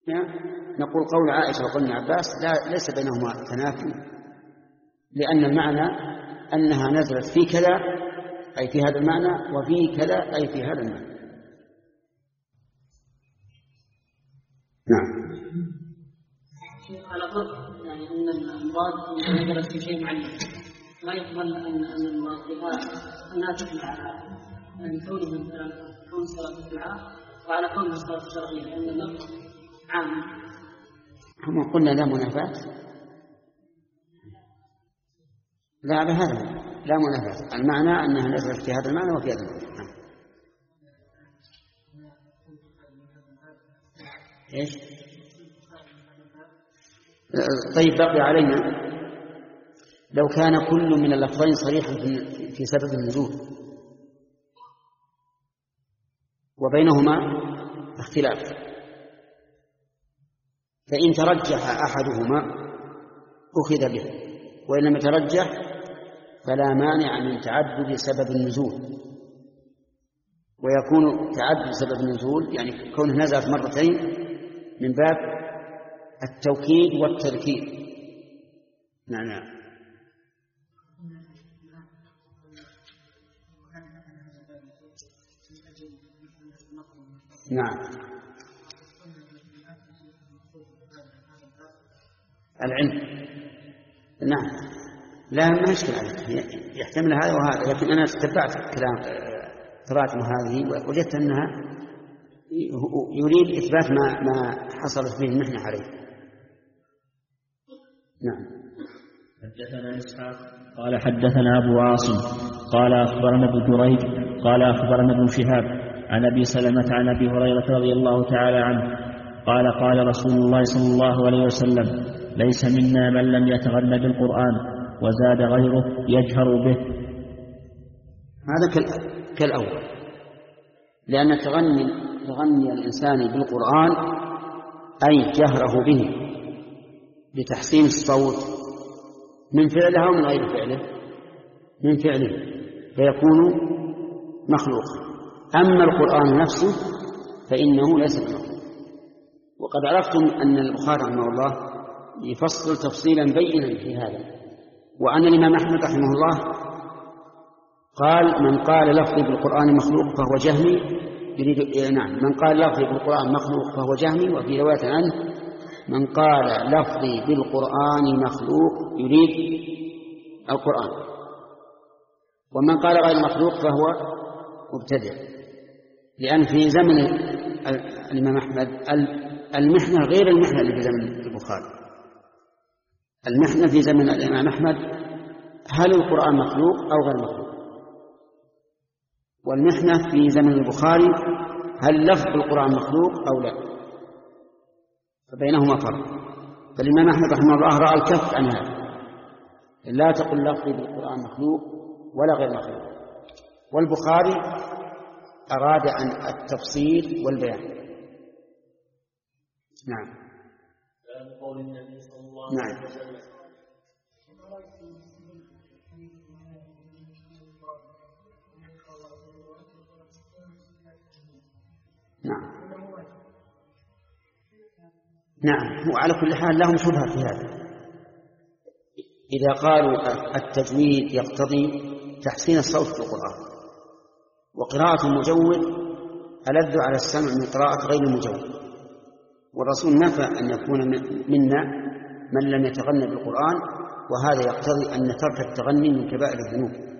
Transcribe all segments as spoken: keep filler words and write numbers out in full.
نقول قول عائشة وقول ابن عباس لا ليس بينهما تنافي، لأن المعنى أنها نزلت في كذا أي في هذا المعنى، وفي كذا أي في هذا المعنى. نعم. على فرق يعني أن المراد نزلت في شيء معين، ما يقبل أن أن المراد أنها تجمع يعني كونه مثلا كون صلاة الدعاء وعلى كون صلاة الشرعية، لأن اللفظ عام. هم قلنا لا منافاة، لا بهذا لا منافاة، المعنى أنها نزلت في هذا المعنى وفي هذا المعنى. إيش؟ طيب بقي علينا لو كان كل من اللفظين صريحا في سبب النزول وبينهما اختلاف، فإن ترجح أحدهما أخذ به، وإن لم يترجح فلا مانع من تعدد سبب النزول. ويكون تعدد سبب النزول يعني كونه نزلت مرتين من باب التوكيد والتذكير. نعم نعم. نعم العلم نعم لا ما يشكل عليك، يحتمل هذا وهذا، لكن أنا تتبعت كلام قراءة هذه ووجدت أنها يريد إثبات ما ما حصلت به المحنة عليه. نعم. حدثنا إسحاق قال حدثنا أبو عاصم قال أخبرنا ابن جريج قال أخبرنا ابن شهاب عن أبي سلمة عن أبي هريرة رضي الله تعالى عنه قال قال رسول الله صلى الله عليه وسلم ليس منا من لم يتغنى بالقرآن، وزاد غيره يجهر به. هذا كالأول، لأن تغني تغني الإنسان بالقرآن أي جهره به لتحسين الصوت من فعله ومن غير فعله، من فعله فيكون مخلوق. أما القرآن نفسه فإنه ليس مخلوق. وقد عرفتم أن البخاري رحمه الله يفصل تفصيلا بينا في هذا، وأن الإمام أحمد رحمه الله قال من قال لفظي بالقرآن مخلوق فهو جهمي يريد نعم من قال لفظي بالقرآن مخلوق فهو جهمي، وفي رواية عنه من قال لفظي بالقرآن مخلوق يريد القرآن، ومن قال غير مخلوق فهو مبتدع. لأن في زمن الإمام أحمد المحنة غير المحنة اللي في زمن البخاري. المحنة في زمن الإمام أحمد هل القرآن مخلوق أو غير مخلوق، والمحنة في زمن البخاري هل لفظ القرآن مخلوق أو لا، فبينهما فرق. فالإمام أحمد رحمه الله رأى الكف عن هذا، لا تقل لفظي بالقرآن مخلوق ولا غير مخلوق، والبخاري أراد عن التفصيل والبيان. نعم. قول النبي صلى الله عليه وسلم نعم نعم هو على كل حال لهم شبهة في هذا. إذا قالوا التجويد يقتضي تحسين الصوت في القرآن، وقراءة المجود ألذ على السمع من قراءة غير المجود، والرسول نفى أن يكون منا من لم يتغنى بالقرآن، وهذا يقتضي أن ترك التغني من كبائر الذنوب،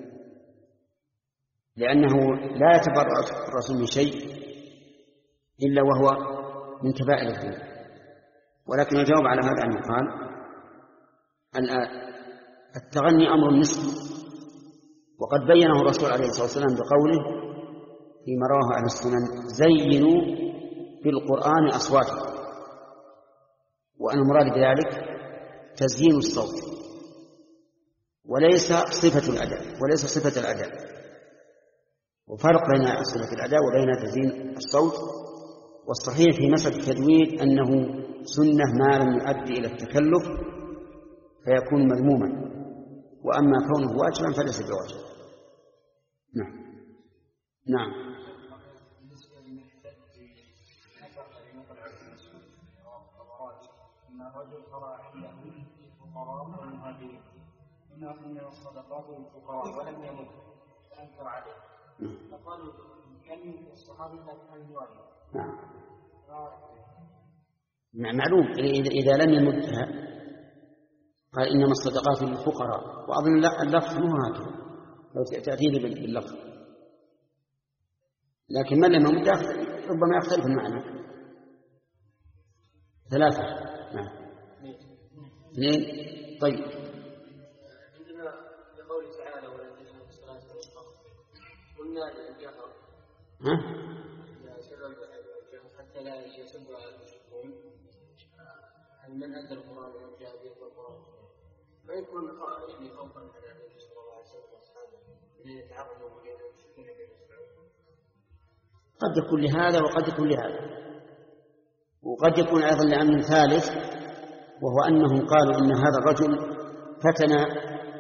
لأنه لا يتبرأ الرسول من شيء إلا وهو من كبائر الذنوب. ولكن الجواب على هذا أن يقال التغني أمر نسبي، وقد بينه الرسول عليه الصلاة والسلام بقوله فيما رواه أهل السنن زينوا بالقرآن أصواتكم، وأن المراد بذلك تزيين الصوت وليس صفة الأداء وليس صفة الأداء. وفرق بين صفة الأداء وبين تزيين الصوت. والصحيح في مسألة التجويد أنه سنة ما لم يؤدي إلى التكلف فيكون مذموما، وأما كونه واجبا فليس بواجب. نعم نعم أن الرجل قرأ عنده الفقراء والمهاجرين هنا من الصدقات للفقراء ولم يمت فأنكر عليه فقالوا كلمة الصحابي لا تفعل الواجب. نعم معلوم إذا لم يمدها قال إنما الصدقات للفقراء، وأظن اللفظ مو هكذا لو تأتيني باللفظ، لكن من لم يمدها ربما يختلف المعنى. ثلاثة. نعم. اثنين. طيب. عندنا لقوله تعالى ولا تجهروا بالصلاة والصلاة قلنا للجهر ها؟ لا سبب الجهر حتى لا يسب المشركون أن من أدى القرآن ومن جاء به القرآن فيكون يعني خوفا على النبي صلى الله عليه وسلم وأصحابه أن يتعرضوا بين المشركين بين السعود. قد يكون لهذا وقد يكون لهذا، وقد يكون أيضا لأمر ثالث، وهو أنهم قالوا إن هذا الرجل فتن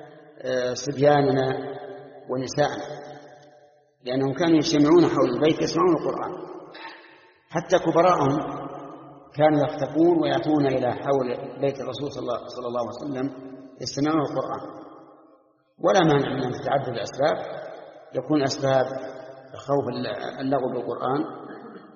صبياننا ونساءنا، لأنهم كانوا يجتمعون حول البيت يسمعون القرآن، حتى كبراءهم كانوا يختفون ويأتون إلى حول بيت الرسول صلى الله عليه وسلم يستمعون القرآن. ولا مانع من أن تتعدد الأسباب، يكون أسباب خوف اللغو بالقرآن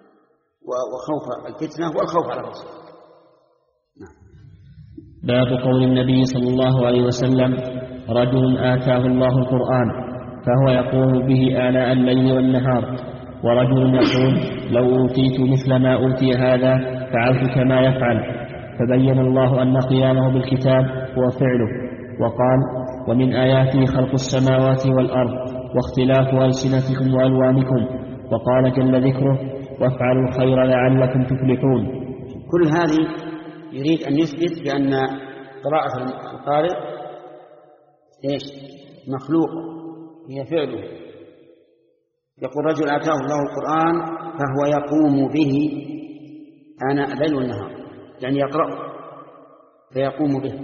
وخوف الفتنة والخوف على الرسول. نعم. باب قول النبي صلى الله عليه وسلم رجل آتاه الله القرآن فهو يقوم به آلاء الليل والنهار، ورجل يقول لو أوتيت مثل ما أوتي هذا فعلت كما يفعل، فبين الله أن قيامه بالكتاب هو فعله، وقال ومن آياته خلق السماوات والأرض واختلاف ألسنتكم وألوانكم، وقال جل ذكره وافعلوا الخير لعلكم تفلحون. كل هذه يريد أن يثبت بأن قراءة القارئ إيش؟ مخلوق، هي فعله. يقول رجل آتاه الله القرآن فهو يقوم به آناء الليل والنهار، يعني يقرأ فيقوم به،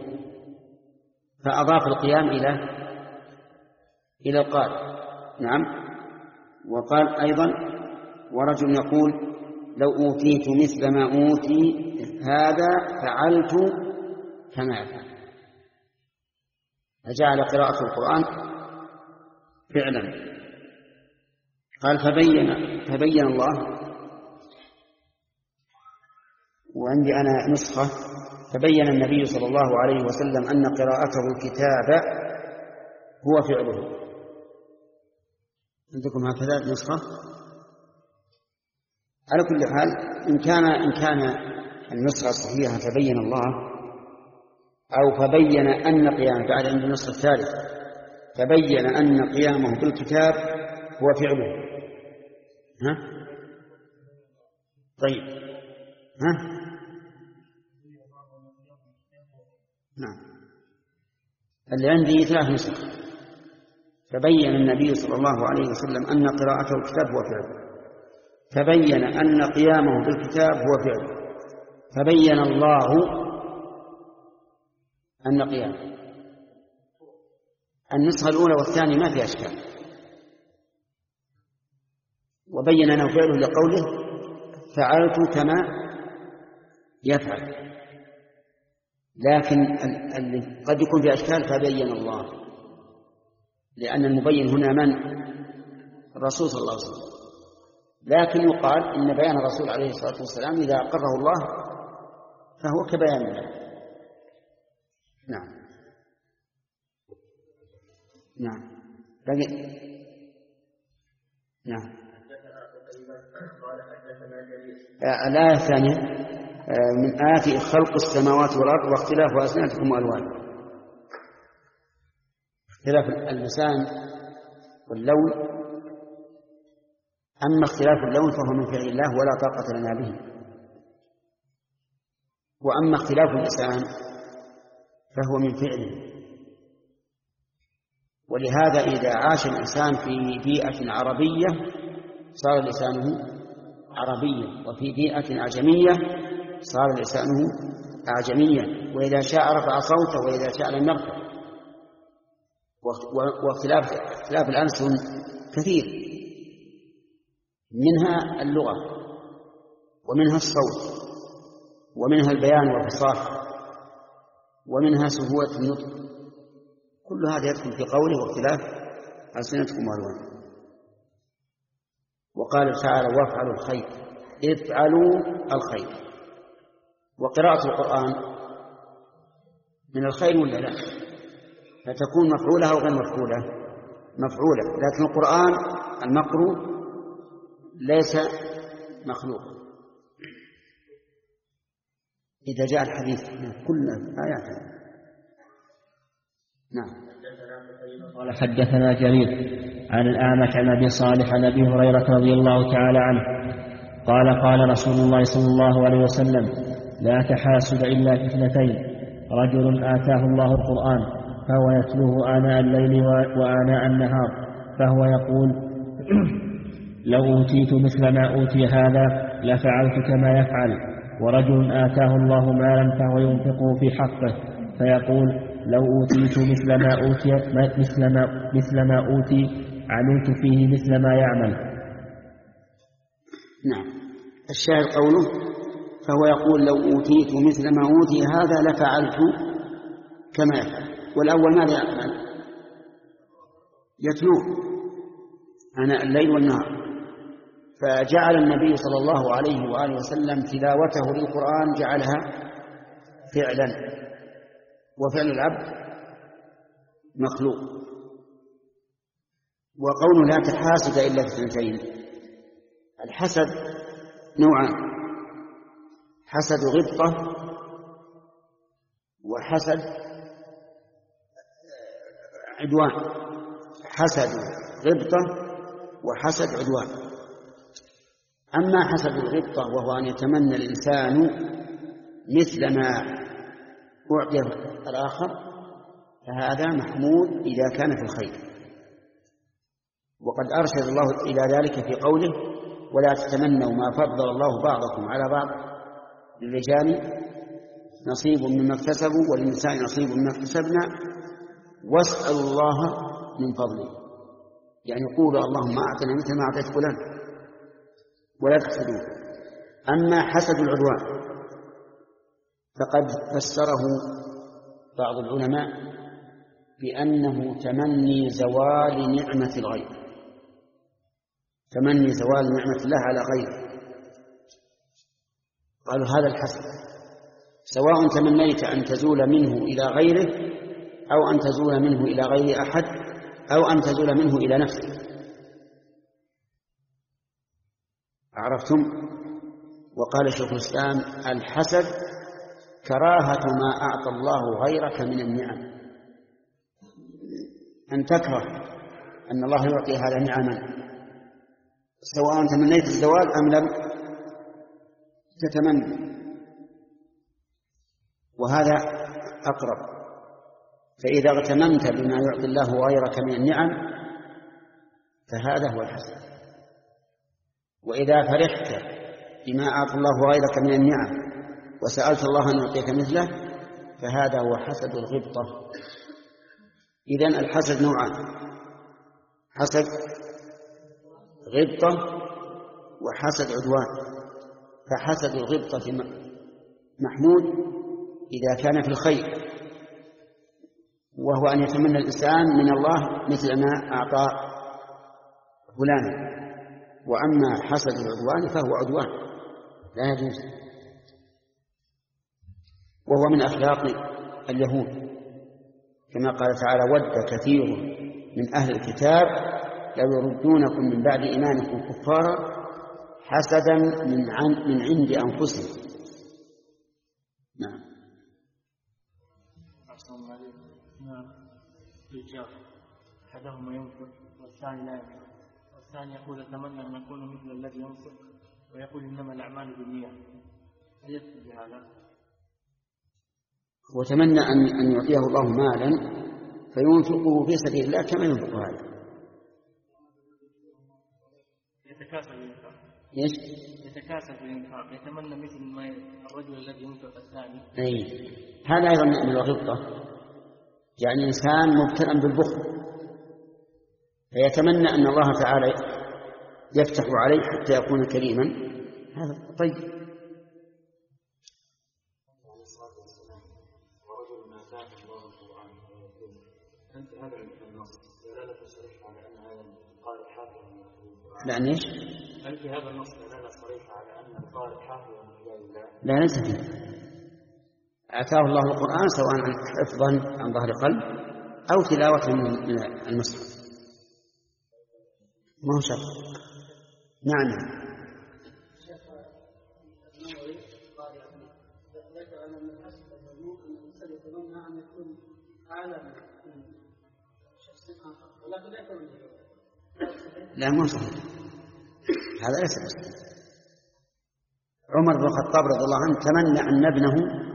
فأضاف القيام إلى إلى القارئ. نعم. وقال أيضا ورجل يقول لو أوتيت مثل ما أوتي هذا فعلت كما يفعل، فجعل قراءة القرآن فعلا. قال فبين فبين الله، وعندي أنا نسخة فبين النبي صلى الله عليه وسلم أن قراءته الكتاب هو فعله. عندكم هكذا نسخة؟ على كل حال إن كان إن كان النسخة صحيحة فبين الله، أو فبين أن قيامه، بعد عند النسخة الثالثة فبين أن قيامه بالكتاب هو فعله. ها؟ طيب. ها؟ نعم. اللي عندي ثلاث نسخ. فبين النبي صلى الله عليه وسلم أن قراءته الكتاب هو فعله، فبين أن قيامه بالكتاب هو فعله، فبين الله أن قيامه. النسخة الأولى والثانية ما فيها أشكال، وبين أنه فعله لقوله فعلت كما يفعل. لكن الذي قد يكون في أشكال فبين الله، لأن المبين هنا من؟ الرسول صلى الله عليه وسلم. لكن يقال إن بيان الرسول عليه الصلاة والسلام إذا أقره الله فهو كبيان الله. نعم. نعم. لكن نعم. الآية الثانية من آياته خلق السماوات والأرض واختلاف ألسنتكم وألوانكم. اختلاف اللسان واللون، أما اختلاف اللون فهو من فعل الله ولا طاقة لنا به، وأما اختلاف اللسان فهو من فعله. ولهذا إذا عاش الإنسان في بيئة عربية صار لسانه عربيا، وفي بيئة أعجمية صار لسانه أعجميا، وإذا شاء رفع صوته وإذا شاء لم يرفع. واختلاف اختلاف الألسن كثير، منها اللغة ومنها الصوت ومنها البيان والفصاحة، ومنها سهولة النطق. كل هذا يدخل في قوله واختلاف ألسنتكم وألوانكم. وقال تعالى وافعلوا الخير، افعلوا الخير. وقراءة القرآن من الخير ولا لا؟ فتكون مفعولة أو غير مفعولة؟ مفعولة. لكن القرآن المقروء ليس مخلوق. إذا جاء الحديث كل آيات. نعم. قال حدثنا جرير عن الأعمش عن أبي صالح عن أبي هريرة رضي الله تعالى عنه قال قال رسول الله صلى الله عليه وسلم لا تحاسد إلا في اثنتين: رجل آتاه الله القرآن فهو يتلوه آناء الليل وآناء النهار فهو يقول لو أوتيت مثل ما أوتي هذا لفعلت كما يفعل. ورجل آتاه الله مالا فهو ينفقه في حقه فيقول لو أوتيت مثل ما أوتي مثل ما مثل ما أوتي عملت فيه مثل ما يعمل. نعم. الشاهد قوله فهو يقول لو أوتيت مثل ما أوتي هذا لفعلت كما يفعل. والأول ماذا يعمل؟ يتلوه آناء الليل والنهار. فجعل النبي صلى الله عليه وآله وسلم تلاوته للقرآن جعلها فعلا، وفعل العبد مخلوق. وقول لا تحاسد إلا في اثنتين: الحسد نوعان: حسد غبطة وحسد عدوان. حسد غبطة وحسد عدوان. أما حسد الغبطة وهو أن يتمنى الإنسان مثل ما أعطي الآخر فهذا محمود إذا كان في الخير. وقد أرشد الله إلى ذلك في قوله ولا تتمنوا ما فضل الله بعضكم على بعض للرجال نصيب مما اكتسبوا وللنساء نصيب مما اكتسبنا واسألوا الله من فضله. يعني قولوا اللهم أعطنا مثل ما أعطيت فلان ولا تحسدوه. أما حسد العدوان فقد فسره بعض العلماء بأنه تمني زوال نعمة الغير، تمني زوال نعمة الله على غيره. قالوا هذا الحسد، سواء تمنيت أن تزول منه إلى غيره أو أن تزول منه إلى غير أحد أو أن تزول منه إلى نفسه. عرفتم؟ وقال شيخ الإسلام الحسد كراهة ما أعطى الله غيرك من النعم، أن تكره أن الله يعطي هذا نعما سواء تمنيت الزوال أم لم تتمنى، وهذا أقرب. فإذا اغتممت بما يعطي الله غيرك من النعم فهذا هو الحسد. وإذا فرحت بما أعطى الله غيرك من النعم وسألت الله أن يعطيك مثله فهذا هو حسد الغبطة. إذن الحسد نوعان: حسد غبطة وحسد عدوان. فحسد الغبطة محمود إذا كان في الخير، وهو أن يتمنى الإنسان من الله مثل ما أعطى فلانا. وأما حسد العدوان فهو عدوان لا يجوز، وهو من أخلاق اليهود كما قال تعالى ود كثير من أهل الكتاب لو يردونكم من بعد إيمانكم كفارا حسدا من, عن من عند أنفسهم. نعم. نعم. رجال أحدهما ينفق والثاني لا ينفق، والثاني يقول أتمنى أن أكون مثل الذي ينفق ويقول إنما الأعمال بالنية، هل يكتب بهذا؟ وتمنى أن أن يعطيه الله مالا فينفقه في سبيل الله كما ينفق هذا. يتكاسل بالإنفاق. إيش؟ يتكاسل بالإنفاق، يتمنى مثل ما الرجل الذي ينفق الثاني. أي هذا أيضا من الغبطة، يعني إنسان مبتلى بالبخل فيتمنى أن الله تعالى يفتح عليه حتى يكون كريما، هذا طيب. والسلام ورجل ما آتاه الله القرآن ويتلوه، أنت هذا النص دلالة صريحة على أن هذا القارئ حافظ من القرآن؟ لا ليش؟ هل في هذا النص دلالة صريحة على أن القارئ حافظ من كتاب الله؟ لا ليس فيه. آتاه الله القرآن سواء حفظا عن ظهر قلب أو تلاوة من المصحف، ما هو شرط. نعم. ذكر أن الحسب المذموم أن الإنسان يتمنى أن يكون أعلى من شخص آخر، ولكن لا يكون لا مو صحيح، هذا ليس صحيح. عمر بن الخطاب رضي الله عنه تمنى أن ابنه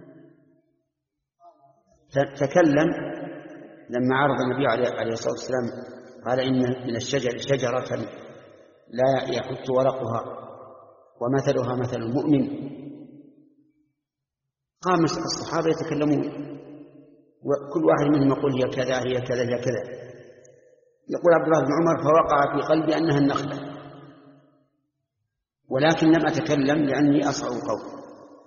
تكلم لما عرض النبي عليه الصلاة والسلام قال إن من الشجر شجرة لا يحط ورقها ومثلها مثل المؤمن. قام الصحابة يتكلمون وكل واحد منهم يقول هي كذا هي كذا هي كذا. يقول عبد الله بن عمر فوقع في قلبي أنها النخلة، ولكن لم أتكلم لأني أصعب القول.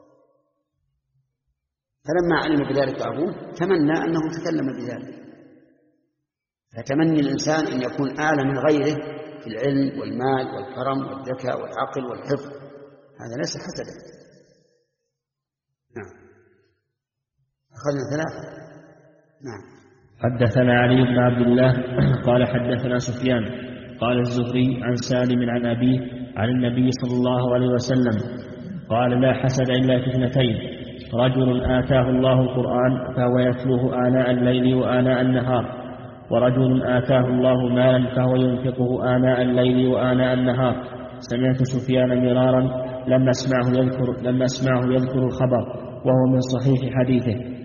فلما علم بذلك أبوه تمنى أنه تكلم بذلك. فتمني الإنسان أن يكون أعلى من غيره في العلم والمال والكرم والذكاء والعقل والحفظ، هذا ليس حسدا. نعم. أخذنا ثلاثة. نعم. حدثنا علي بن عبد الله قال حدثنا سفيان قال الزهري عن سالم عن أبيه عن النبي صلى الله عليه وسلم قال لا حسد إلا في اثنتين: رجل آتاه الله القرآن فهو يتلوه آناء الليل وآناء النهار، ورجل آتاه الله مالا فهو ينفقه آناء الليل وآناء النهار. سمعت سفيان مرارا لما أسمعه يذكر, لما أسمعه يذكر الخبر وهو من صحيح حديثه.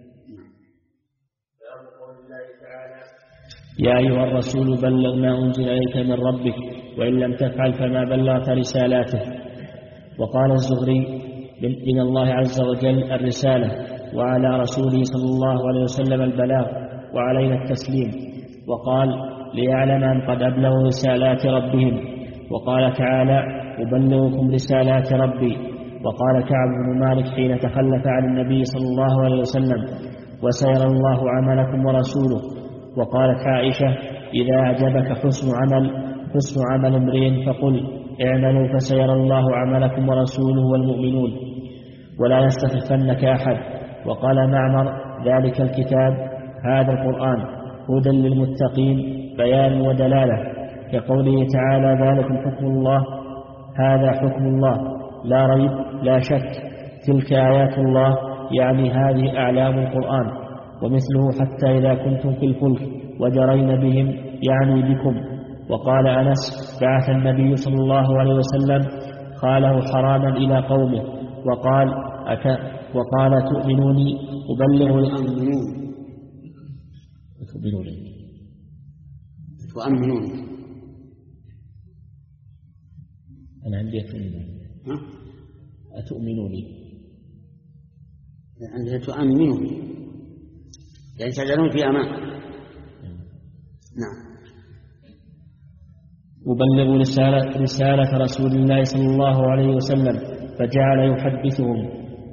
يا أيها الرسول بلغ ما أنزل إليك من ربك وإن لم تفعل فما بلغت رسالاته. وقال الزهري من الله عز وجل الرسالة، وعلى رسوله صلى الله عليه وسلم البلاغ، وعلينا التسليم. وقال ليعلم أن قد أبلغوا رسالات ربهم. وقال تعالى أبلغكم رسالات ربي. وقال كعب بن مالك حين تخلف عن النبي صلى الله عليه وسلم وسيرى الله عملكم ورسوله. وقالت عائشة إذا أعجبك حسن عمل حسن عمل امرئ فقل اعملوا فسيرى الله عملكم ورسوله والمؤمنون ولا يستخفنك أحد. وقال معمر ذلك الكتاب هذا القرآن هدى للمتقين بيان ودلالة، كقوله تعالى ذلك حكم الله هذا حكم الله لا ريب لا شك، تلك آيات الله، يعني هذه أعلام القرآن. ومثله حتى إذا كنتم في الفلك وجرين بهم، يعني بكم. وقال أنس بعث النبي صلى الله عليه وسلم خاله حراما إلى قومه وقال أت... وقال تؤمنوني أبلغ تؤمنوني تؤمنوني أنا عندي أتؤمنوني أتؤمنوني عندي تؤمنوني يعني تجعلون في أمان. نعم. أبلغ رسالة, رسالة رسول الله صلى الله عليه وسلم فجعل يحدثهم.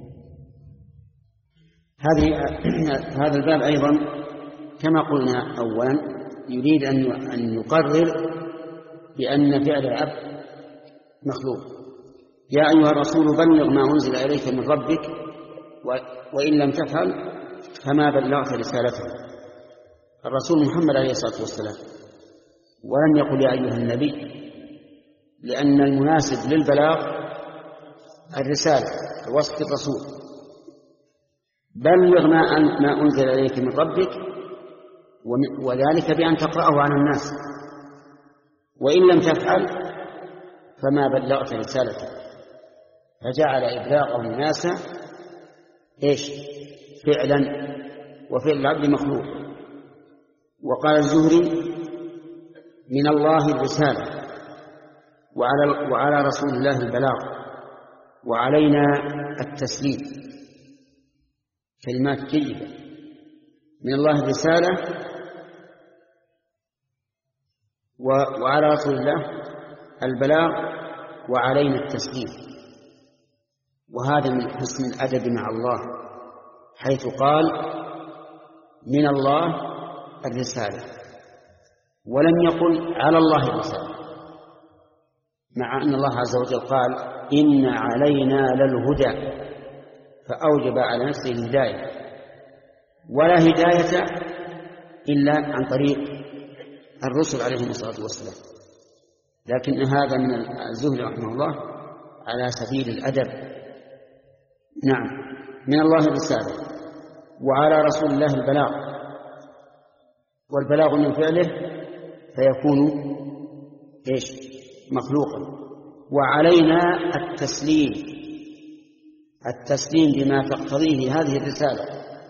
هذه هذا الباب أيضا كما قلنا أولا يريد أن يقرر بأن فعل العبد مخلوق. يا أيها الرسول بلغ ما أنزل إليك من ربك وإن لم تفعل فما بلغت رسالته. الرسول محمد عليه الصلاة والسلام، ولم يقل يا أيها النبي، لأن المناسب للبلاغ الرسالة وصف الرسول. بلغ ما أنزل إليك من ربك، وذلك بأن تقرأه عن الناس، وإن لم تفعل فما بلغت رسالته. فجعل إبلاغه الناس إيش؟ فعلا، وفعل العبد مخلوق. وقال الزهري من الله الرسالة وعلى, وعلى رسول الله البلاغ وعلينا التسليم. كلمات جيدة. من الله الرسالة وعلى رسول الله البلاغ وعلينا التسليم. وهذا من حسن الأدب مع الله حيث قال من الله الرسالة ولم يقل على الله الرسالة، مع أن الله عز وجل قال إن علينا للهدى فأوجب على نفسه الهداية، ولا هداية إلا عن طريق الرسل عليهم الصلاة والسلام. لكن هذا من الزهد رحمه الله على سبيل الأدب. نعم، من الله الرسالة وعلى رسول الله البلاغ، والبلاغ من فعله فيكون إيش؟ مخلوقا. وعلينا التسليم، التسليم بما تقتضيه هذه الرسالة،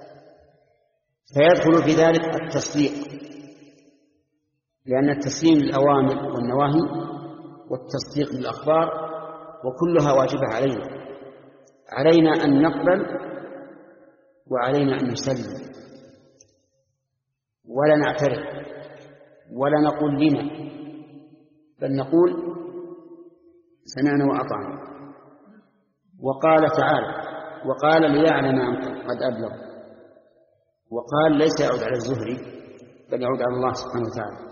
فيدخل في ذلك التصديق، لأن التسليم للأوامر والنواهي والتصديق بالأخبار وكلها واجبة علينا. علينا أن نقبل وعلينا أن نسلم، ولا نعترض ولا نقول لما، بل نقول سمعنا وأطعنا. وقال تعالى وقال ليعلم أن قد أبلغ، وقال ليس يعود على الزهري بل يعود على الله سبحانه وتعالى.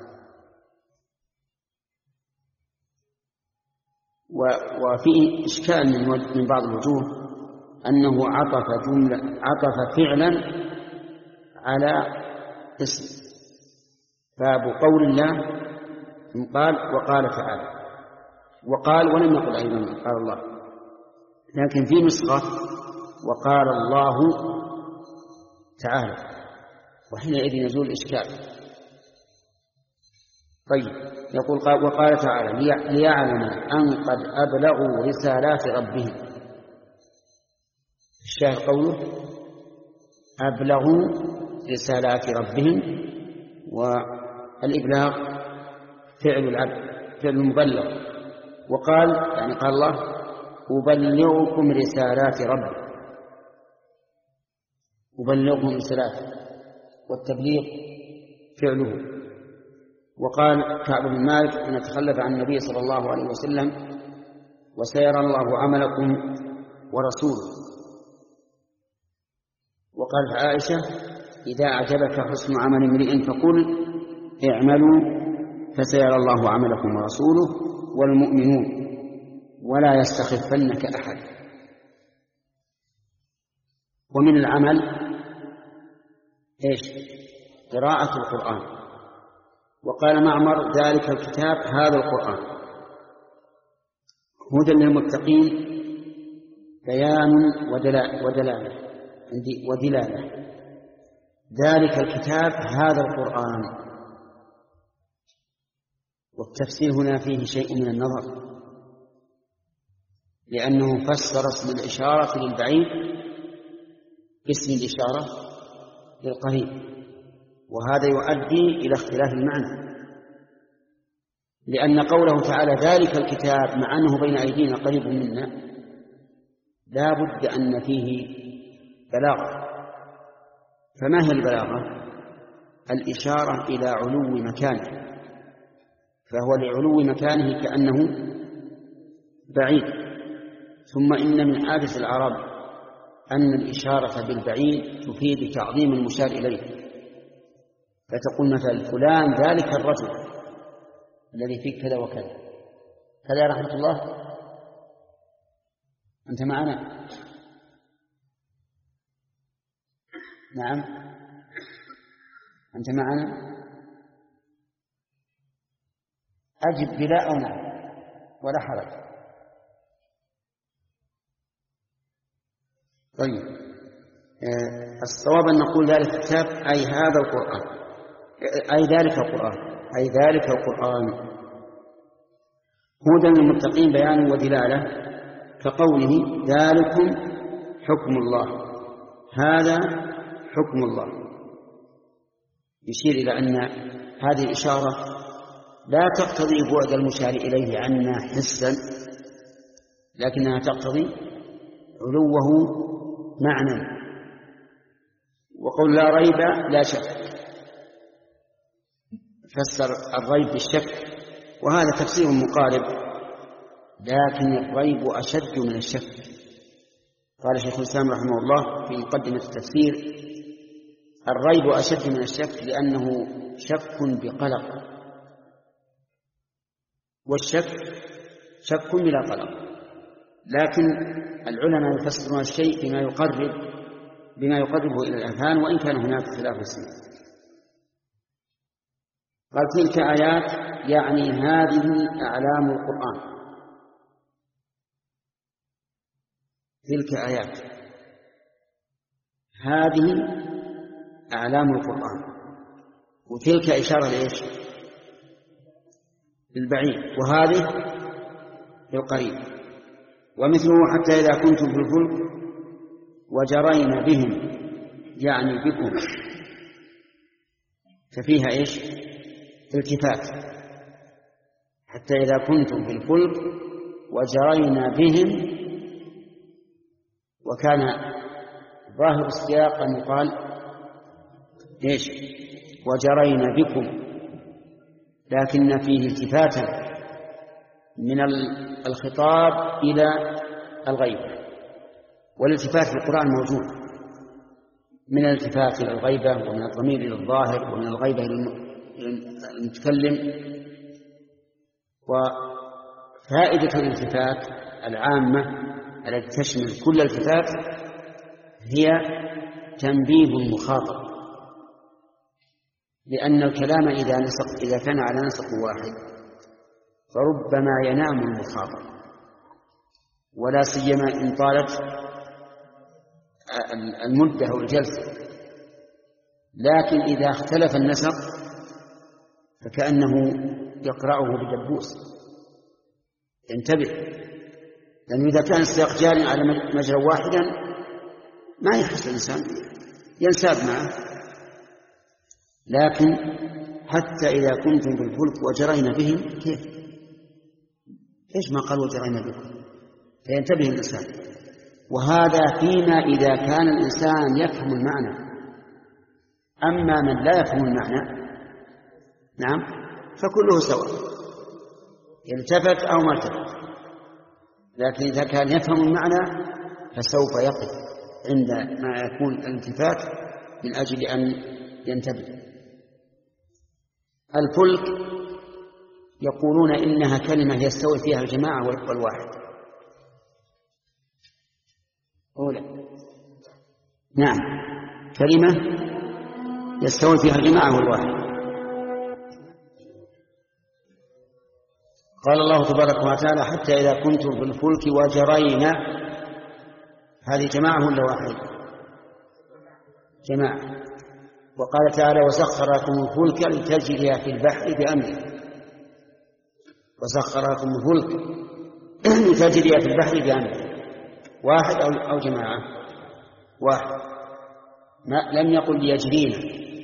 وفيه إشكال من بعض الوجوه أنه عطف جملة عطف فعلا على اسم، باب قول الله قال وقال تعالى، وقال ولم يقل أيضا قال الله، لكن في نسخة وقال الله تعالى، وحينئذ يزول الإشكال. طيب، يقول قال وقال تعالى ليعلم أن قد أبلغوا رسالات ربهم. الشاهد قوله أبلغوا رسالات ربهم، والإبلاغ فعل العبد، فعل المبلغ. وقال يعني قال الله أبلغكم رسالات ربي، أبلغكم رسالات، والتبليغ فعله. وقال كعب بن مالك أن تخلف عن النبي صلى الله عليه وسلم وسيرى الله عملكم ورسوله. وقالت عائشة إذا أعجبك حسن عمل امرئ فقل اعملوا فسيرى الله عملكم ورسوله والمؤمنون ولا يستخفنك أحد. ومن العمل إيش؟ قراءة القرآن. وقال معمر ذلك الكتاب هذا القرآن هدى للمتقين بيان ودلالة ودلالة. ذلك الكتاب هذا القرآن، والتفسير هنا فيه شيء من النظر، لأنه فسر اسم الإشارة للبعيد باسم الإشارة للقريب، وهذا يؤدي إلى اختلاف المعنى، لأن قوله تعالى ذلك الكتاب مع أنه بين أيدينا قريب منا لا بد أن فيه بلاغة. فما هي البلاغة؟ الإشارة إلى علو مكانه، فهو لعلو مكانه كأنه بعيد. ثم إن من عادة العرب أن الإشارة بالبعيد تفيد تعظيم المشار إليه، فتقول مثلا فلان ذلك الرجل الذي فيه كذا وكذا كذا رحمة الله، أنت معنا؟ نعم أنت معنا؟ أجب بلا أو نعم ولا حرج. طيب، آه الصواب أن نقول ذلك الكتاب أي هذا القرآن، أي ذلك القرآن أي ذلك القرآن هدى للمتقين بيان ودلالة، كقوله ذلكم حكم الله، هذا حكم الله، يشير إلى أن هذه الإشارة لا تقتضي بعد المشار إليه عنا حسا، لكنها تقتضي علوه معنى. وقول لا ريب لا شك، فسر الريب بالشك، وهذا تفسير مقارب، لكن الريب أشد من الشك. قال شيخ الإسلام رحمه الله في مقدمة التفسير: الريب أشد من الشك لأنه شك بقلق، والشك شك بلا قلق. لكن العلماء يفسرون الشيء بما يقرب بما يقربه إلى الأذهان، وإن كان هناك خلاف اسمه. قال: تلك آيات يعني هذه أعلام القرآن. تلك آيات هذه أعلام القرآن، وتلك إشارة لإيش؟ للبعيد، وهذه للقريب. ومثله: حتى إذا كنتم في الفلك وجرين بهم، يعني بكم، ففيها إيش؟ التفات. حتى إذا كنتم في الفلك وجرين بهم، وكان ظاهر السياق أن يقال إيش؟ وجرين بكم، لكن فيه التفاتا من الخطاب إلى الغيبة. والالتفات في القرآن موجود، من الالتفات إلى الغيبة، ومن الضمير إلى الظاهر، ومن الغيبة إلى المتكلم. وفائدة الالتفات العامة التي تشمل كل التفات هي تنبيه المخاطب، لأن الكلام إذا نسق إذا كان على نسق واحد فربما ينام المخاطب، ولا سيما إن طالت المدة أو الجلسة. لكن إذا اختلف النسق فكأنه يقرأه بدبوس، ينتبه، لأنه إذا كان السياق جاري على مجرى واحدا ما يحس الإنسان، ينساب معه. لكن حتى إذا كنتم بالفلك وجرين بهم، كيف؟ إيش ما قال وجرين بكم؟ فينتبه الإنسان. وهذا فيما إذا كان الإنسان يفهم المعنى. أما من لا يفهم المعنى، نعم، فكله سواء، يلتفت أو ما التفت. لكن إذا كان يفهم المعنى فسوف يقف عند ما يكون الالتفات من أجل أن ينتبه. الفلك يقولون إنها كلمة يستوي فيها الجماعة والواحد. أولا، نعم، كلمة يستوي فيها الجماعة والواحد. قال الله تبارك وتعالى: حتى إذا كنتم في الفلك وجرين، هذه جماعة ولا واحد؟ جماعة. وقال تعالى: وسخر لكم الفلك لتجري في البحر بأمره. وسخر لكم الفلك لتجري في البحر بأمره. واحد أو, أو جماعة؟ واحد. ما لم يقل ليجرينا.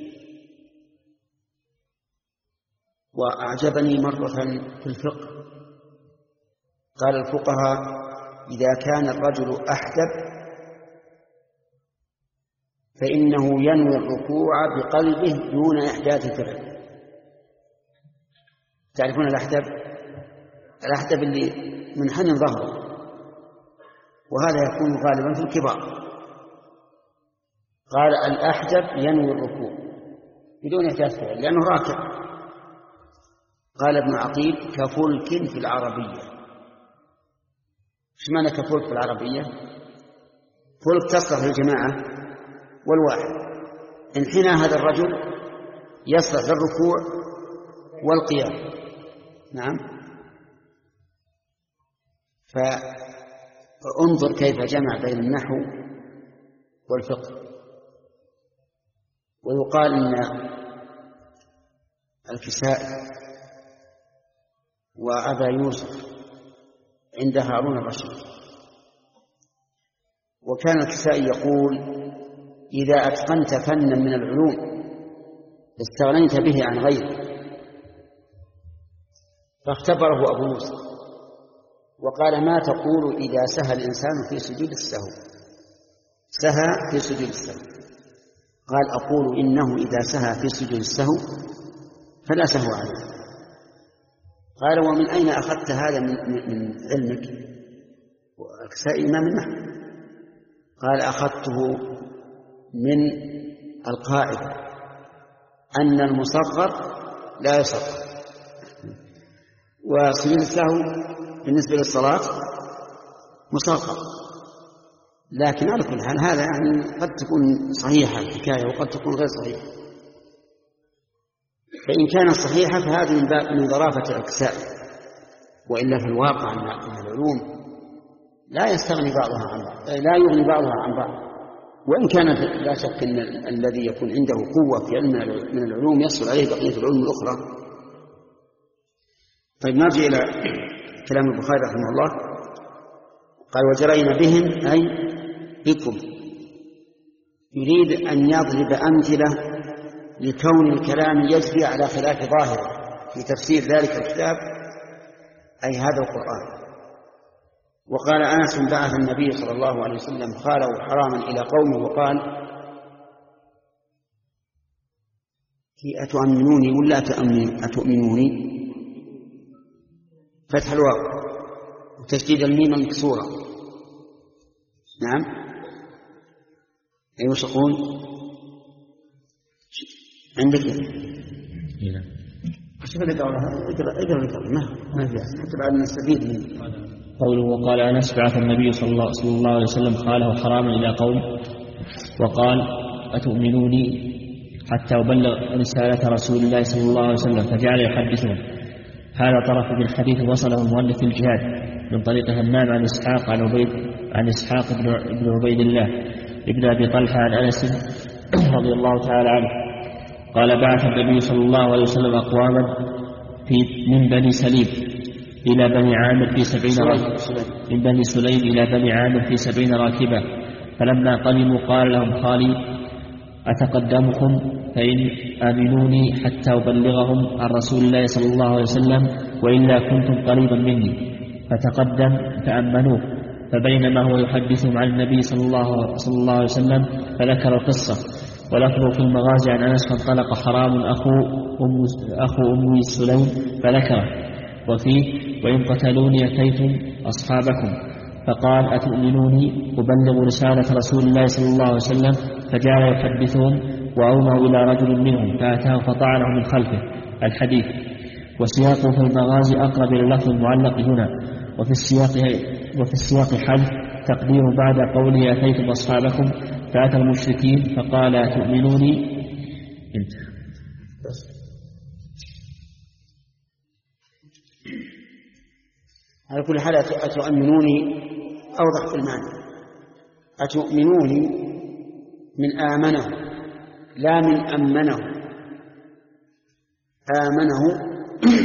وأعجبني مرة في الفقه، قال الفقهاء: إذا كان الرجل أحدب فإنه ينوي الركوع بقلبه دون إحداث فعل. تعرفون الأحدب؟ الأحدب اللي منحني ظهره، وهذا يكون غالبا في الكبار. قال: الأحدب ينوي الركوع بدون إحداث فعل لأنه راكع. قال ابن عقيل: كفلك في العربية. ايش معنى كفلك في العربية؟ فلك تصلح للجماعة والواحد. انحنى هذا الرجل يصلح للركوع والقيام. نعم. فانظر كيف جمع بين النحو والفقه. ويقال ان الكسائي وأبا يوسف عند هارون الرشيد. وكان الكسائي يقول: إذا أتقنت فنا من العلوم استغنيت به عن غيره. فاختبره أبو يوسف وقال: ما تقول إذا سهى الإنسان في سجود السهو؟ سهى في سجود السهو. قال: أقول إنه إذا سهى في سجود السهو فلا سهو عليه. قال: ومن أين أخذت هذا من, من علمك؟ الكسائي إمام النحو. قال أخذته من القاعدة أن المصغر لا يصغر. وسجود السهو بالنسبة للصلاة مصغر، لكن على كل حال هذا يعني قد تكون صحيحة الحكاية وقد تكون غير صحيحة. فإن كانت صحيحة فهذه من باب من ظرافة الأجساء، وإلا في الواقع أن العلوم لا يستغني بعضها عن بعض، لا يغني بعضها عن بعض. وإن كانت لا شك أن الذي يكون عنده قوة في علم من العلوم يصل عليه بقية العلوم الأخرى. طيب نرجع إلى كلام البخاري رحمه الله. قال وجرينا بهم أي بكم، يريد أن يضرب أمثلة لكون الكلام يجري على خلاف ظاهره في تفسير ذلك الكتاب أي هذا القرآن. وقال أنس بعث النبي صلى الله عليه وسلم خاله حراما إلى قومه وقال أتؤمنوني ولا أتؤمنوني، فتح الواو وتشديد الميم المكسورة. نعم أيوة شقون عندك شوف اللي قالها اقرأ اقرأ اقرأ ما في حتى بعد نستفيد منه. قوله وقال أنس بعث النبي صلى الله, صلى الله عليه وسلم خاله حراما إلى قوم وقال أتؤمنوني حتى أبلغ رسالة رسول الله صلى الله عليه وسلم، فجعل يحدثهم. هذا طرف من الحديث وصله المؤلف في الجهاد من طريق همام عن إسحاق عن عبيد عن إسحاق بن عبيد الله ابن أبي طلحة عن أنس رضي الله تعالى عنه قال بعث النبي صلى الله عليه وسلم أقواما في من بني سليم إلى بني عامر في سبعين راكبة من بني سليم إلى بني عامر في سبعين راكبة، فلما قدموا قال لهم خالي أتقدمكم فإن آمنوني حتى أبلغهم عن رسول الله صلى الله عليه وسلم وإلا كنتم قريبا مني، فتقدم فأمنوه. فبينما هو يحدثهم عن النبي صلى الله, صلى الله عليه وسلم فذكر القصة. ولفظه في المغازي عن أنس فانطلق حرام أخو أم, أخو أم سليم فذكره. وفيه وإن قتلوني أتيتم أصحابكم، فقال أتؤمنوني أبلغ رسالة رسول الله صلى الله عليه وسلم، فجعل يحدثهم وأوموا إلى رجل منهم فأتاه فطعنه من خلفه. الحديث. وسياقه في المغازي أقرب إلى اللفظ المعلق هنا. وفي السياق وفي السياق حذف تقدير بعد قوله أتيتم أصحابكم فأتى المشركين فقال أتؤمنوني. انتهى. على كل حال أتؤمنوني أوضح في المعنى. أتؤمنوني من آمنه لا من أمنه. آمنه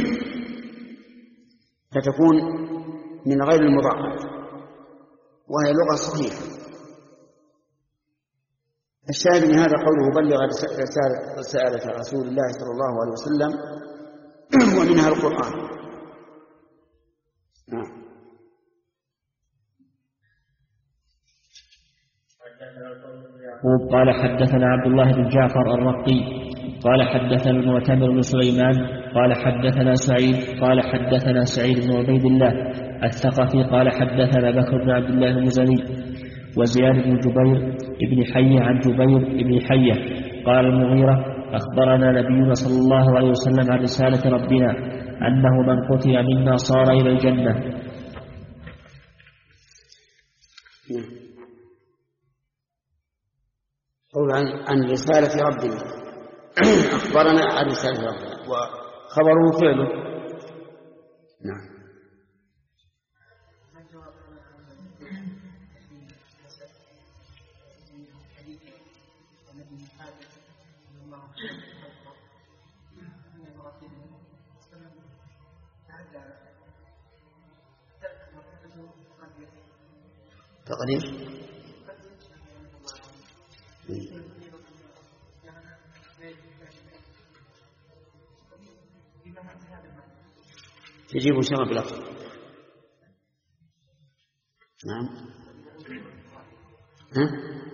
فتكون من غير المضاعف وهي لغة صحيحة. الشاهد من هذا قوله بلغ رسالة, رسالة رسول الله صلى الله عليه وسلم ومنها القرآن. نعم. قال حدثنا عبد الله بن جعفر الرقي قال حدثنا المعتمر بن سليمان قال حدثنا سعيد قال حدثنا سعيد بن عبيد الله الثقفي قال حدثنا بكر بن عبد الله المزني وزياد بن جبير بن حية عن جبير بن حية قال المغيرة أخبرنا نبينا صلى الله عليه وسلم عن رسالة ربنا أنه من قتل منا صار إلى الجنة. قول عن, عن رسالة ربنا أخبرنا عن رسالة ربنا وخبره فعله. نعم. تقدير تجيب شرب الأخر. نعم. ها؟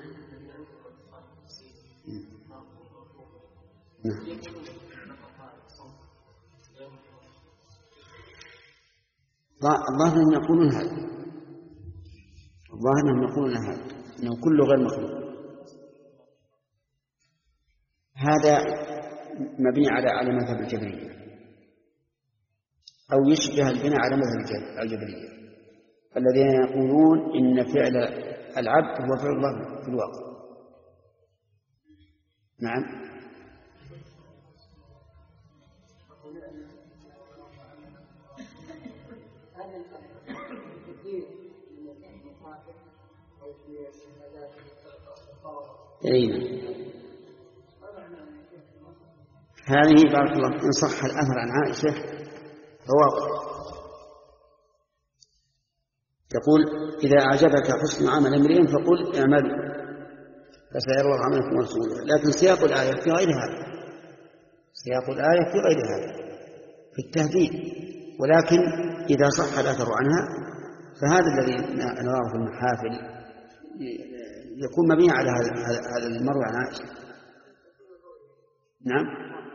نعم. الظاهر أنهم يقولون هذا الظاهر أنهم يقولون هذا أنه كله غير مخلوق. هذا مبني على على مذهب الجبرية، أو يشبه البناء على مذهب الجبرية الذين يقولون إن فعل العبد هو فعل الله في الواقع. نعم. أين هذه بارك الله إن صح الأثر عن عائشة فواضح. يقول إذا أعجبك حسن عمل امرئ فقل اعملوا فسيرى الله عملكم ورسوله. لكن سياق الآية في غير هذا، سياق الآية في غير هذا في التهديد. ولكن إذا صح الأثر عنها فهذا الذي نراه في المحافل يكون مبني على هذا المروي عن عائشة. نعم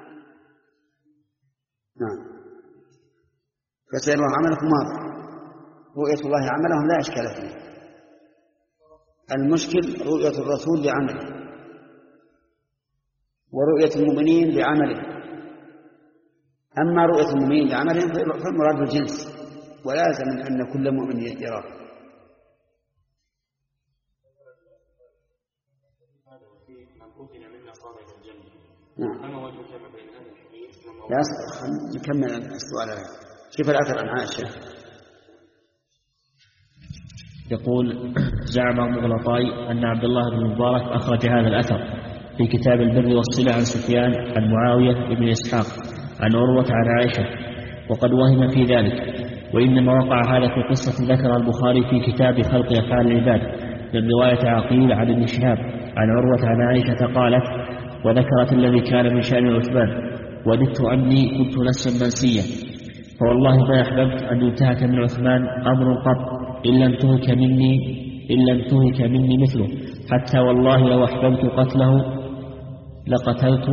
نعم. فسيرى الله عملكم واضح، رؤية الله عملهم لا إشكال فيه. المشكل رؤية الرسول لعمله ورؤية المؤمنين لعمله. أما رؤية المؤمنين لعملهم فالمراد بالجنس، ولازم أن كل مؤمن يراه. نعم. لا نكمل السؤال. كيف الأثر عن عائشة؟ يقول زعم مغلطاي أن عبد الله بن المبارك أخرج هذا الأثر في كتاب البر والصلة عن سفيان عن معاوية بن إسحاق عن عروة عن عائشة، وقد وهم في ذلك، وإنما وقع هذا في قصة ذكر البخاري في كتاب خلق أفعال العباد من رواية عقيل عن ابن شهاب عن عروة عن عائشة قالت: وذكرت الذي كان من شأن عثمان وددت أني كنت نفسا منسيا، فوالله ما أحببت أن ينتهك من عثمان أمر قط إلا انتهك مني إلا انتهك مني مثله، حتى والله لو أحببت قتله لقتلت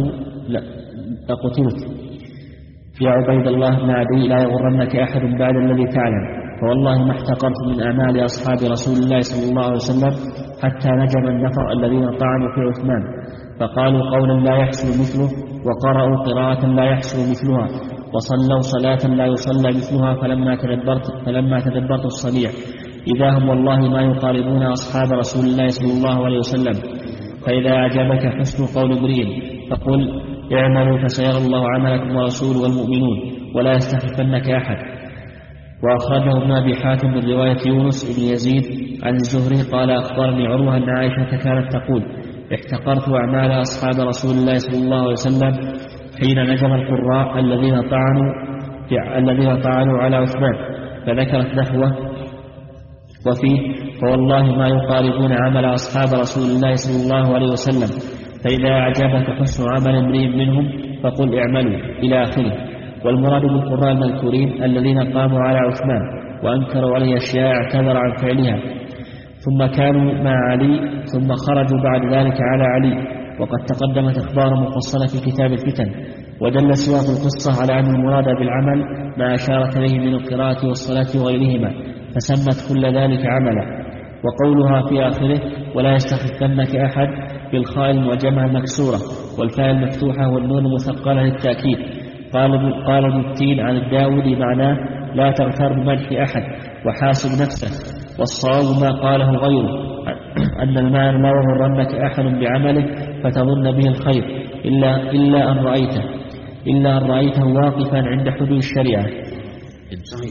لقتلت. يا عبيد الله بن عدي لا يغرنك أحد بعد الذي تعلم، فوالله ما احتقرت من أعمال أصحاب رسول الله صلى الله عليه وسلم حتى نجم النفر الذين طعنوا في عثمان فقالوا قولا لا يحسن مثله، وقرأوا قراءة لا يحسن مثلها، وصلوا صلاة لا يصلى مثلها. فلما تدبرت فلما تدبرت الصنيع إذا هم والله ما يقاربون أصحاب رسول الله صلى الله عليه وسلم. فإذا أعجبك حسن قول امرئ فقل اعملوا فسيرى الله عملكم ورسوله والمؤمنون ولا يستخفنك أحد. وأخرجه ابن أبي حاتم من رواية يونس بن يزيد عن الزهري قال أخبرني عروة أن عائشة كانت تقول: احتقرت أعمال أصحاب رسول الله صلى الله عليه وسلم حين نجم القراء الذين طعنوا الذين طعنوا على عثمان، فذكرت نحوه وفيه: فوالله ما يقاربون عمل أصحاب رسول الله صلى الله عليه وسلم، فإذا أعجبك حسن عمل امرئ منهم فقل اعملوا إلى آخره. والمراد بالقراء المذكورين الذين قاموا على عثمان وأنكروا عليه أشياء اعتذر عن فعلها ثم كانوا مع علي ثم خرجوا بعد ذلك على علي. وقد تقدمت أخبار مفصلة في كتاب الفتن، ودل سياق القصة على أن المراد بالعمل ما أشارت إليه من القراءة والصلاة وغيرهما، فسمت كل ذلك عملا. وقولها في آخره ولا يستخفنك أحد بالخاء المعجمة المكسورة والفاء المفتوحة والنون المثقلة للتأكيد. قال قال ابن التين عن الداودي معناه لا تغتر بمدح أحد وحاسب نفسه، والصواب ما قاله غيره أن المعنى لا يغرنك أحد بعمله فتظن به الخير إلا, إلا أن رأيته إلا أن رأيته واقفا عند حدود الشريعة. صحيح.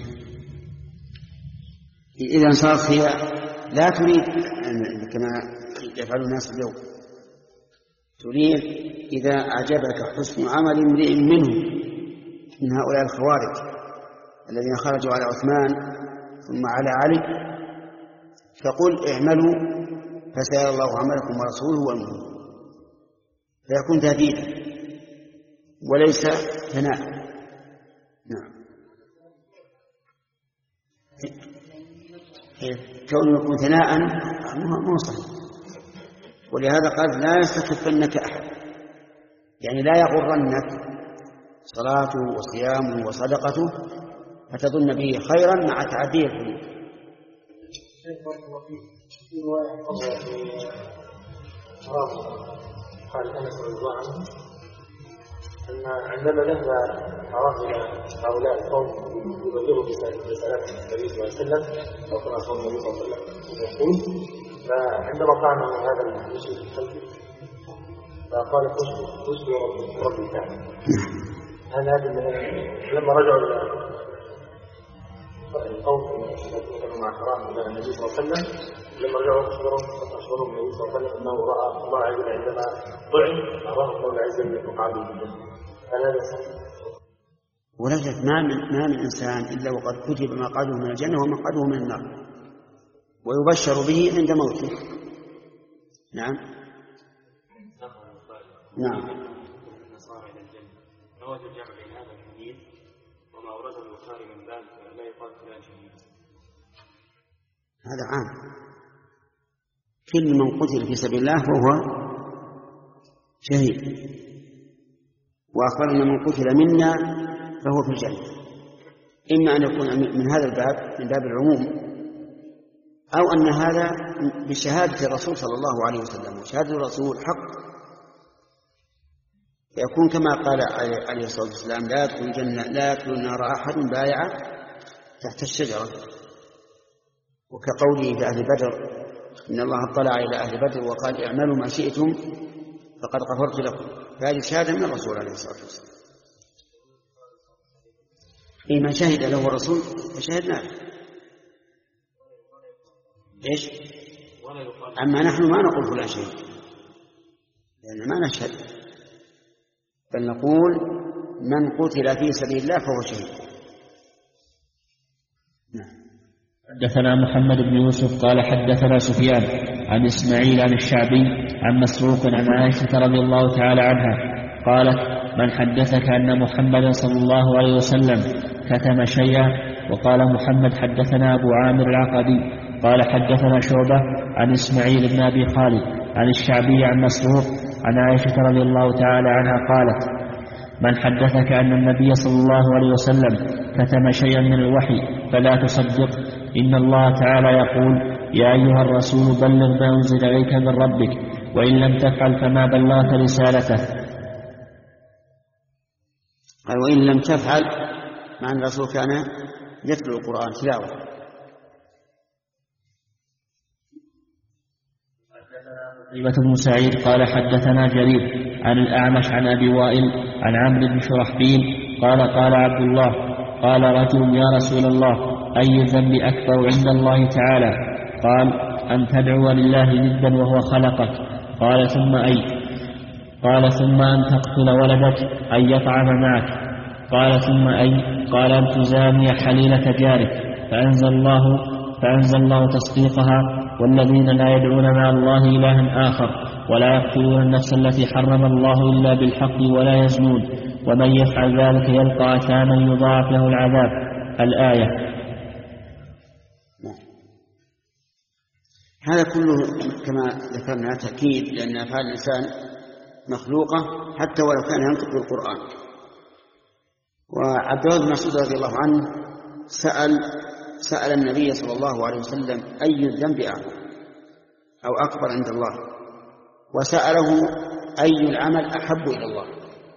إذا صارت هي لا تريد كما يفعل الناس اليوم، تريد إذا أعجبك حسن عمل امرئ منهم من هؤلاء الخوارج الذين خرجوا على عثمان ثم على علي فقل اعملوا فسيرى الله عملكم ورسوله والمؤمنون، فيكون تهديدا وليس ثناء. نعم. كونه يكون ثناء مو صحيح، ولهذا قال لا يستخفنك أحد، يعني لا يغرنك صلاته وصيامه وصدقته فتظن به خيرا مع تعديه. في رواية قبل في قال أنس رضي الله عنه أن عندما ذهب عرف إلى هؤلاء القوم يبلغوا برسالات النبي صلى الله عليه وسلم أو كما قال النبي صلى الله عليه وسلم يقول، فعندما طعن هذا المشرك الخلفي فقال خذ ربي تعالى. هل هذا لما رجعوا إلى القوم كانوا مع حرام إلى النبي صلى الله عليه وسلم، لما رجعوا أخبرهم أخبرهم النبي صلى الله عليه وسلم أنه رأى الله عز وجل عندما طعن أراه الله عز وجل مقعده بالجنة. هل هذا صحيح؟ ولكن ما من ما من إنسان إلا وقد كتب مقعده من الجنة ومقعده من النار، ويبشر به عند موته. نعم نعم. النصارى إلى الجنة، نود الجمع بين هذا الحديث وما أورده البخاري من باب لا يقال فلان شهيد. هذا عام، كل من قتل في سبيل الله فهو شهيد، وأخبر أن من قتل منا فهو في الجنة. إما أن يكون من هذا الباب من باب العموم، أو أن هذا بشهادة الرسول صلى الله عليه وسلم، وشهادة الرسول حق، يكون كما قال عليه الصلاة والسلام لا يدخل الجنة لا يدخل النار أحد بايع تحت الشجرة، وكقوله في أهل بدر إن الله اطلع إلى أهل بدر وقال اعملوا ما شئتم فقد غفرت لكم، فهذه شهادة من الرسول عليه الصلاة والسلام. إما شهد له الرسول فشهدنا له. إيش؟ أما نحن ما نقول فلان شهيد، لأن ما نشهد، بل نقول من قتل في سبيل الله فهو شهيد. نعم. حدثنا محمد بن يوسف قال حدثنا سفيان عن إسماعيل عن الشعبي عن مسروق عن عائشة رضي الله تعالى عنها قالت من حدثك أن محمدا صلى الله عليه وسلم كتم شيئا. وقال محمد حدثنا أبو عامر العقدي قال حدثنا شعبة عن إسماعيل بن أبي خالد عن الشعبي عن مسروق عن عائشة رضي الله تعالى عنها قالت من حدثك أن النبي صلى الله عليه وسلم كتم شيئا من الوحي فلا تصدق، إن الله تعالى يقول يا أيها الرسول بلغ ما أنزل إليك من ربك وإن لم تفعل فما بلغت رسالته. قال وإن لم تفعل، مع أن الرسول كان يتلو القرآن تلاوة. قتيبة بن سعيد قال حدثنا جرير عن الأعمش عن أبي وائل عن عمرو بن شرحبيل قال قال عبد الله قال رجل يا رسول الله أي الذنب أكبر عند الله تعالى؟ قال أن تدعو لله ندا وهو خلقك. قال ثم أي؟ قال ثم أن تقتل ولدك أن يطعم معك. قال ثم أي؟ قال أن تزاني حليلة جارك. فأنزل الله فأنزل الله تصديقها والذين لا يدعون مع الله إلها آخر ولا يقتلون النفس التي حرم الله إلا بالحق ولا يزنون ومن يفعل ذلك يلقى أثاما يضاعف له العذاب. الآية. هذا كله كما ذكرنا تأكيد لأن أفعال الإنسان مخلوقة حتى ولو كان ينطق بالقرآن. وعبد الله بن مسعود رضي الله عنه سأل سأل النبي صلى الله عليه وسلم أي الذنب أعظم أو أكبر عند الله، وسأله أي العمل أحب إلى الله،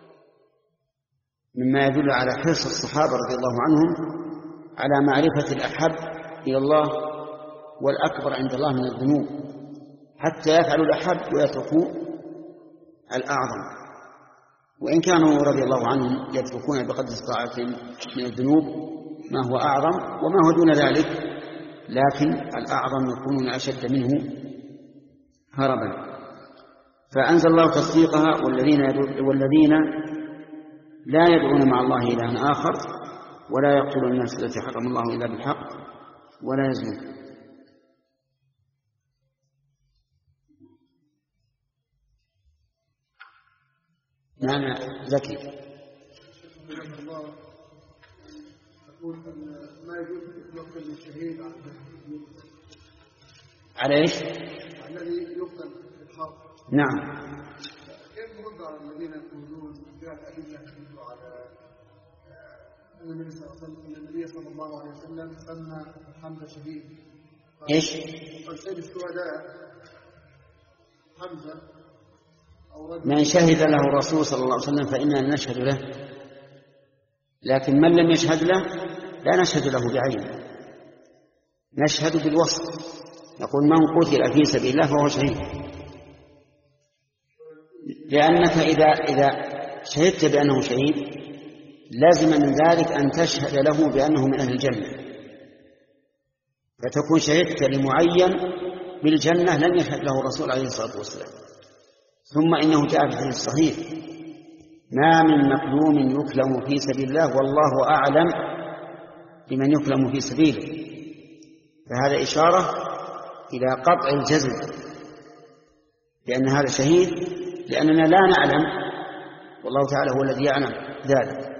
مما يدل على حرص الصحابة رضي الله عنهم على معرفة الأحب إلى الله والأكبر عند الله من الذنوب، حتى يفعلوا الأحب ويتركوا الأعظم. وإن كانوا رضي الله عنهم يتركون بقدر استطاعتهم من الذنوب ما هو أعظم وما هو دون ذلك، لكن الأعظم يكونون أشد منه هربا. فأنزل الله تصديقها والذين, والذين لا يدعون مع الله إلها آخر ولا يقتلون النفس التي حرم الله إلا بالحق ولا يزنون. نعم زكي. يقول ما يجوز يقتل الشهيد على ايش؟ الذي يقتل في الحرب. نعم. كيف نرد على الذين يقولون جاء الأدلة تدل على أن النبي صلى الله عليه وسلم سمى محمد شهيد إيش؟ سيد الشهداء حمزة أو رجل من شهد له الرسول صلى الله عليه وسلم فإننا نشهد له، لكن من لم يشهد له لا نشهد له بعينه، نشهد بالوصف، نقول من قتل في سبيل الله فهو شهيد. لأنك إذا إذا شهدت بأنه شهيد لازم من ذلك أن تشهد له بأنه من أهل الجنة، فتكون شهدت لمعين بالجنة لم يشهد له الرسول عليه الصلاة والسلام. ثم إنه جاء في الحديث الصحيح: ما من مكلوم يكلم في سبيل الله والله أعلم بمن يكلم في سبيله، فهذا إشارة إلى قطع الجزم بأن هذا شهيد، لأننا لا نعلم والله تعالى هو الذي يعلم ذلك.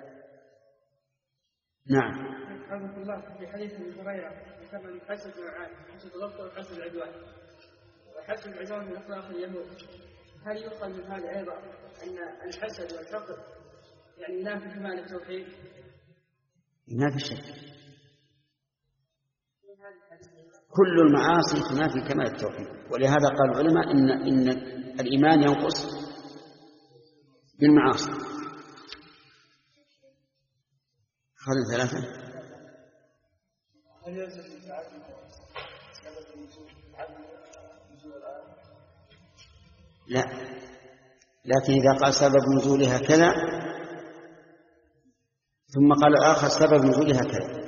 نعم. رحمه الله في حديث ابن هريرة ذكر الحسد نوعان: حسد الغفلة وحسد العدوان، وحسد العدوان من أخلاق اليهود. هل يؤخذ من هذا أيضا أن الحسد والفقر يعني ينافي كمال التوحيد؟ ينافي الشرك. كل المعاصي تنافي كمال التوحيد، ولهذا قال العلماء إن إن الإيمان ينقص بالمعاصي. هذه ثلاثة. لا، لكن إذا قال سبب نزولها كذا ثم قال الآخر سبب نزولها كذا،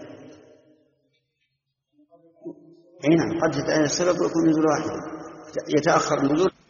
أي نعم، قد السبب يكون نزول واحد يتأخر النزول.